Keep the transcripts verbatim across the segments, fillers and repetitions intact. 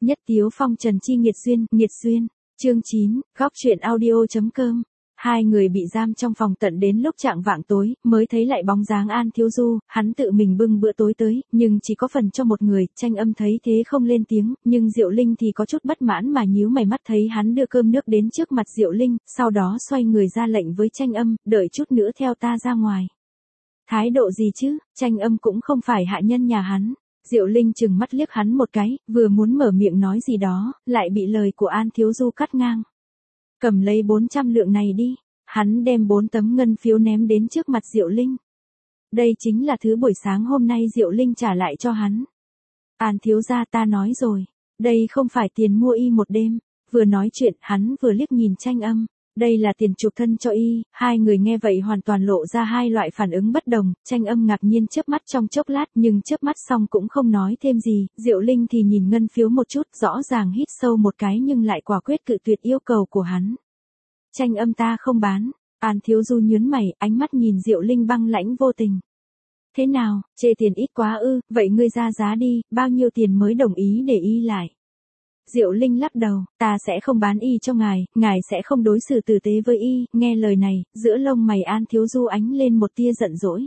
Nhất Tiếu phong trần chi nghiệt duyên, nghiệt duyên. Chương chín, góc truyện audio.com. Hai người bị giam trong phòng tận đến lúc chạng vạng tối, mới thấy lại bóng dáng An Thiếu Du, hắn tự mình bưng bữa tối tới, nhưng chỉ có phần cho một người, Tranh Âm thấy thế không lên tiếng, nhưng Diệu Linh thì có chút bất mãn mà nhíu mày mắt thấy hắn đưa cơm nước đến trước mặt Diệu Linh, sau đó xoay người ra lệnh với Tranh Âm, đợi chút nữa theo ta ra ngoài. Thái độ gì chứ, Tranh Âm cũng không phải hạ nhân nhà hắn. Diệu Linh chừng mắt liếc hắn một cái, vừa muốn mở miệng nói gì đó, lại bị lời của An Thiếu Du cắt ngang. Cầm lấy bốn trăm lượng này đi. Hắn đem bốn tấm ngân phiếu ném đến trước mặt Diệu Linh. Đây chính là thứ buổi sáng hôm nay Diệu Linh trả lại cho hắn. An thiếu gia, ta nói rồi, đây không phải tiền mua y một đêm. Vừa nói chuyện, hắn vừa liếc nhìn Tranh Âm. Đây là tiền chuộc thân cho y. Hai người nghe vậy hoàn toàn lộ ra hai loại phản ứng bất đồng. Tranh Âm ngạc nhiên chớp mắt trong chốc lát, nhưng chớp mắt xong cũng không nói thêm gì. Diệu Linh thì nhìn ngân phiếu một chút, rõ ràng hít sâu một cái nhưng lại quả quyết cự tuyệt yêu cầu của hắn. Tranh Âm, ta không bán. An Thiếu Du nhướng mày, ánh mắt nhìn Diệu Linh băng lãnh vô tình. Thế nào, chê tiền ít quá ư, vậy ngươi ra giá đi, bao nhiêu tiền mới đồng ý để y lại? Diệu Linh lắc đầu, ta sẽ không bán y cho ngài, ngài sẽ không đối xử tử tế với y. Nghe lời này, giữa lông mày An Thiếu Du ánh lên một tia giận dỗi.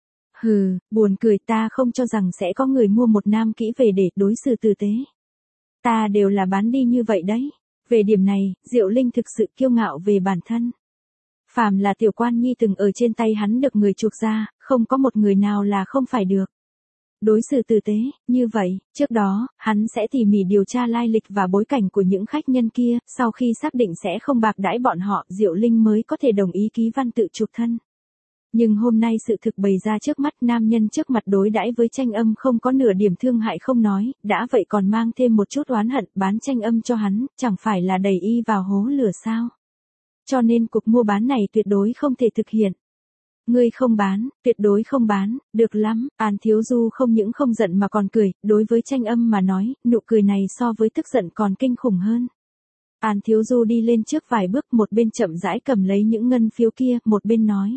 Hừ, buồn cười, ta không cho rằng sẽ có người mua một nam kỹ về để đối xử tử tế. Ta đều là bán đi như vậy đấy. Về điểm này, Diệu Linh thực sự kiêu ngạo về bản thân. Phàm là tiểu quan nhi từng ở trên tay hắn được người chuộc ra, không có một người nào là không phải được. Đối xử tử tế, như vậy, trước đó, hắn sẽ tỉ mỉ điều tra lai lịch và bối cảnh của những khách nhân kia, sau khi xác định sẽ không bạc đãi bọn họ, Diệu Linh mới có thể đồng ý ký văn tự chuộc thân. Nhưng hôm nay sự thực bày ra trước mắt, nam nhân trước mặt đối đãi với Tranh Âm không có nửa điểm thương hại không nói, đã vậy còn mang thêm một chút oán hận, bán Tranh Âm cho hắn, chẳng phải là đẩy y vào hố lửa sao? Cho nên cuộc mua bán này tuyệt đối không thể thực hiện. Ngươi không bán, tuyệt đối không bán, được lắm. An Thiếu Du không những không giận mà còn cười, đối với Tranh Âm mà nói, nụ cười này so với tức giận còn kinh khủng hơn. An Thiếu Du đi lên trước vài bước, một bên chậm rãi cầm lấy những ngân phiếu kia, một bên nói.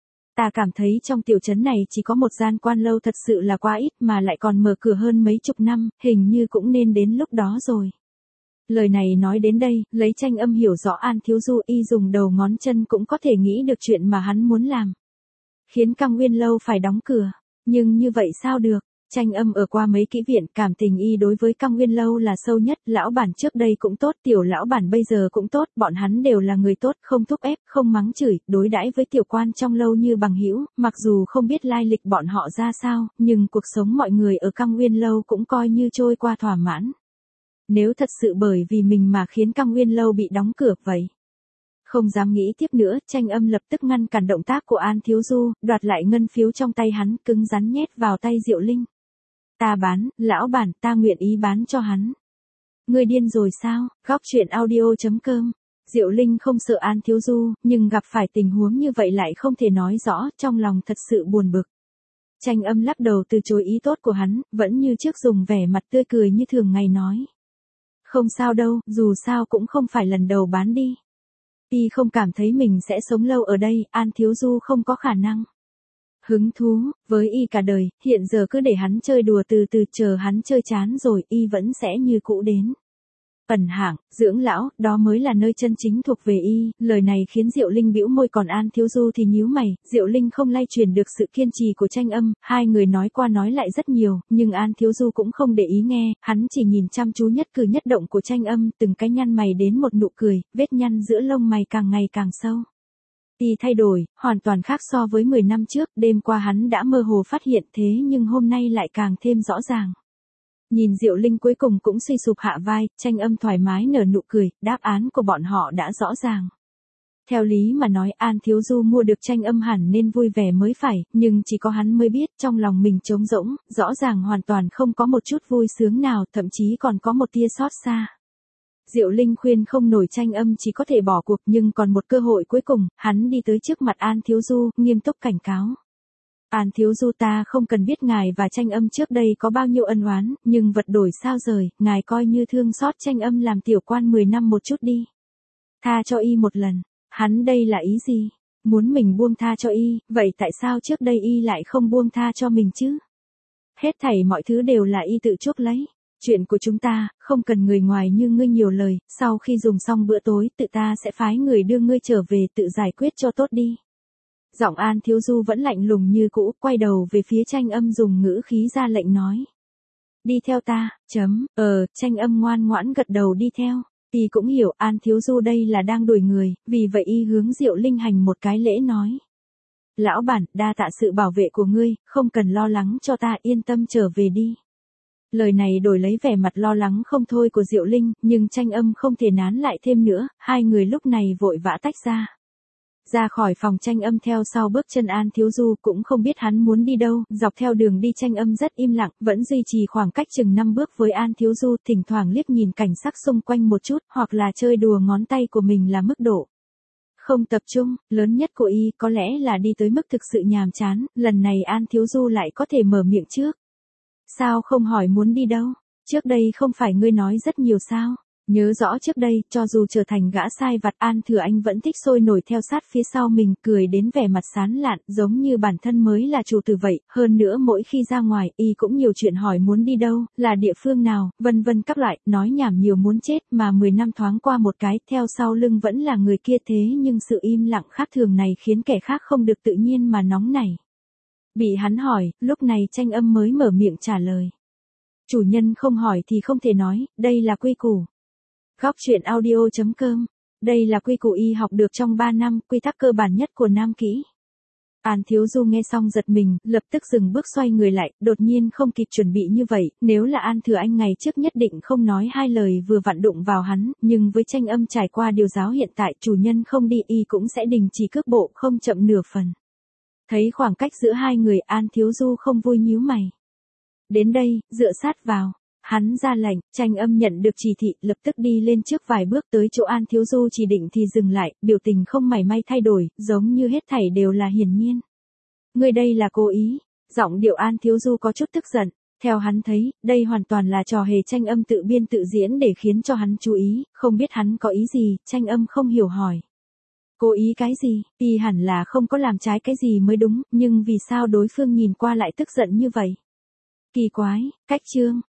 Ta cảm thấy trong tiểu trấn này chỉ có một gian quan lâu thật sự là quá ít mà lại còn mở cửa hơn mấy chục năm, hình như cũng nên đến lúc đó rồi. Lời này nói đến đây, lấy Tranh Âm hiểu rõ An Thiếu Du, y dùng đầu ngón chân cũng có thể nghĩ được chuyện mà hắn muốn làm. Khiến Căng Nguyên lâu phải đóng cửa, nhưng như vậy sao được? Tranh Âm ở qua mấy kỹ viện, cảm tình y đối với Căng Nguyên lâu là sâu nhất, lão bản trước đây cũng tốt, tiểu lão bản bây giờ cũng tốt, bọn hắn đều là người tốt, không thúc ép, không mắng chửi, đối đãi với tiểu quan trong lâu như bằng hữu, mặc dù không biết lai lịch bọn họ ra sao, nhưng cuộc sống mọi người ở Căng Nguyên lâu cũng coi như trôi qua thỏa mãn. Nếu thật sự bởi vì mình mà khiến Căng Nguyên lâu bị đóng cửa vậy. Không dám nghĩ tiếp nữa, Tranh Âm lập tức ngăn cản động tác của An Thiếu Du, đoạt lại ngân phiếu trong tay hắn, cứng rắn nhét vào tay Diệu Linh. Ta bán, lão bản, ta nguyện ý bán cho hắn. Ngươi điên rồi sao? Góc truyện audio.com. Diệu Linh không sợ An Thiếu Du, nhưng gặp phải tình huống như vậy lại không thể nói rõ, trong lòng thật sự buồn bực. Tranh Âm lắc đầu từ chối ý tốt của hắn, vẫn như trước dùng vẻ mặt tươi cười như thường ngày nói. Không sao đâu, dù sao cũng không phải lần đầu bán đi. Y không cảm thấy mình sẽ sống lâu ở đây, An Thiếu Du không có khả năng. Hứng thú, với y cả đời, hiện giờ cứ để hắn chơi đùa từ từ, chờ hắn chơi chán rồi, y vẫn sẽ như cũ đến. Ẩn hạng, dưỡng lão, đó mới là nơi chân chính thuộc về y. Lời này khiến Diệu Linh bĩu môi, còn An Thiếu Du thì nhíu mày. Diệu Linh không lay truyền được sự kiên trì của Tranh Âm, hai người nói qua nói lại rất nhiều, nhưng An Thiếu Du cũng không để ý nghe, hắn chỉ nhìn chăm chú nhất cử nhất động của Tranh Âm, từng cái nhăn mày đến một nụ cười, vết nhăn giữa lông mày càng ngày càng sâu. Y thay đổi, hoàn toàn khác so với mười năm trước, đêm qua hắn đã mơ hồ phát hiện, thế nhưng hôm nay lại càng thêm rõ ràng. Nhìn Diệu Linh cuối cùng cũng suy sụp hạ vai, Tranh Âm thoải mái nở nụ cười, đáp án của bọn họ đã rõ ràng. Theo lý mà nói, An Thiếu Du mua được Tranh Âm hẳn nên vui vẻ mới phải, nhưng chỉ có hắn mới biết trong lòng mình trống rỗng, rõ ràng hoàn toàn không có một chút vui sướng nào, thậm chí còn có một tia xót xa. Diệu Linh khuyên không nổi, Tranh Âm chỉ có thể bỏ cuộc, nhưng còn một cơ hội cuối cùng, hắn đi tới trước mặt An Thiếu Du, nghiêm túc cảnh cáo. An Thiếu Du, ta không cần biết ngài và Tranh Âm trước đây có bao nhiêu ân oán, nhưng vật đổi sao rời, ngài coi như thương xót Tranh Âm làm tiểu quan mười năm một chút đi. Tha cho y một lần, hắn đây là ý gì? Muốn mình buông tha cho y, vậy tại sao trước đây y lại không buông tha cho mình chứ? Hết thảy mọi thứ đều là y tự chuốc lấy. Chuyện của chúng ta, không cần người ngoài như ngươi nhiều lời, sau khi dùng xong bữa tối tự ta sẽ phái người đưa ngươi trở về tự giải quyết cho tốt đi. Giọng An Thiếu Du vẫn lạnh lùng như cũ, quay đầu về phía Tranh Âm dùng ngữ khí ra lệnh nói. Đi theo ta, chấm, ờ, Tranh Âm ngoan ngoãn gật đầu đi theo. Y cũng hiểu An Thiếu Du đây là đang đuổi người, vì vậy y hướng Diệu Linh hành một cái lễ nói. Lão bản, đa tạ sự bảo vệ của ngươi, không cần lo lắng cho ta, yên tâm trở về đi. Lời này đổi lấy vẻ mặt lo lắng không thôi của Diệu Linh, nhưng Tranh Âm không thể nán lại thêm nữa, hai người lúc này vội vã tách ra. Ra khỏi phòng Tranh Âm theo sau bước chân An Thiếu Du cũng không biết hắn muốn đi đâu, dọc theo đường đi Tranh Âm rất im lặng, vẫn duy trì khoảng cách chừng năm bước với An Thiếu Du, thỉnh thoảng liếc nhìn cảnh sắc xung quanh một chút, hoặc là chơi đùa ngón tay của mình là mức độ. Không tập trung, lớn nhất của y có lẽ là đi tới mức thực sự nhàm chán, lần này An Thiếu Du lại có thể mở miệng trước. Sao không hỏi muốn đi đâu? Trước đây không phải ngươi nói rất nhiều sao? Nhớ rõ trước đây, cho dù trở thành gã sai vặt An Thừa Anh vẫn thích sôi nổi theo sát phía sau mình, cười đến vẻ mặt sán lạn, giống như bản thân mới là chủ tử vậy, hơn nữa mỗi khi ra ngoài, y cũng nhiều chuyện hỏi muốn đi đâu, là địa phương nào, vân vân các loại, nói nhảm nhiều muốn chết, mà mười năm thoáng qua một cái, theo sau lưng vẫn là người kia thế nhưng sự im lặng khác thường này khiến kẻ khác không được tự nhiên mà nóng nảy. Bị hắn hỏi, lúc này Tranh Âm mới mở miệng trả lời. Chủ nhân không hỏi thì không thể nói, đây là quy củ. Góc truyện audio chấm com. Đây là quy củ y học được trong ba năm, quy tắc cơ bản nhất của Nam Kỹ. An Thiếu Du nghe xong giật mình, lập tức dừng bước xoay người lại, đột nhiên không kịp chuẩn bị như vậy, nếu là An Thừa Anh ngày trước nhất định không nói hai lời vừa vặn đụng vào hắn, nhưng với Tranh Âm trải qua điều giáo hiện tại chủ nhân không đi y cũng sẽ đình chỉ cước bộ không chậm nửa phần. Thấy khoảng cách giữa hai người An Thiếu Du không vui nhíu mày. Đến đây, dựa sát vào. Hắn ra lệnh, Tranh Âm nhận được chỉ thị, lập tức đi lên trước vài bước tới chỗ An Thiếu Du chỉ định thì dừng lại, biểu tình không mảy may thay đổi, giống như hết thảy đều là hiển nhiên. Ngươi đây là cố ý, giọng điệu An Thiếu Du có chút tức giận, theo hắn thấy, đây hoàn toàn là trò hề Tranh Âm tự biên tự diễn để khiến cho hắn chú ý, không biết hắn có ý gì, Tranh Âm không hiểu hỏi. Cố ý cái gì, y hẳn là không có làm trái cái gì mới đúng, nhưng vì sao đối phương nhìn qua lại tức giận như vậy? Kỳ quái, cách chương,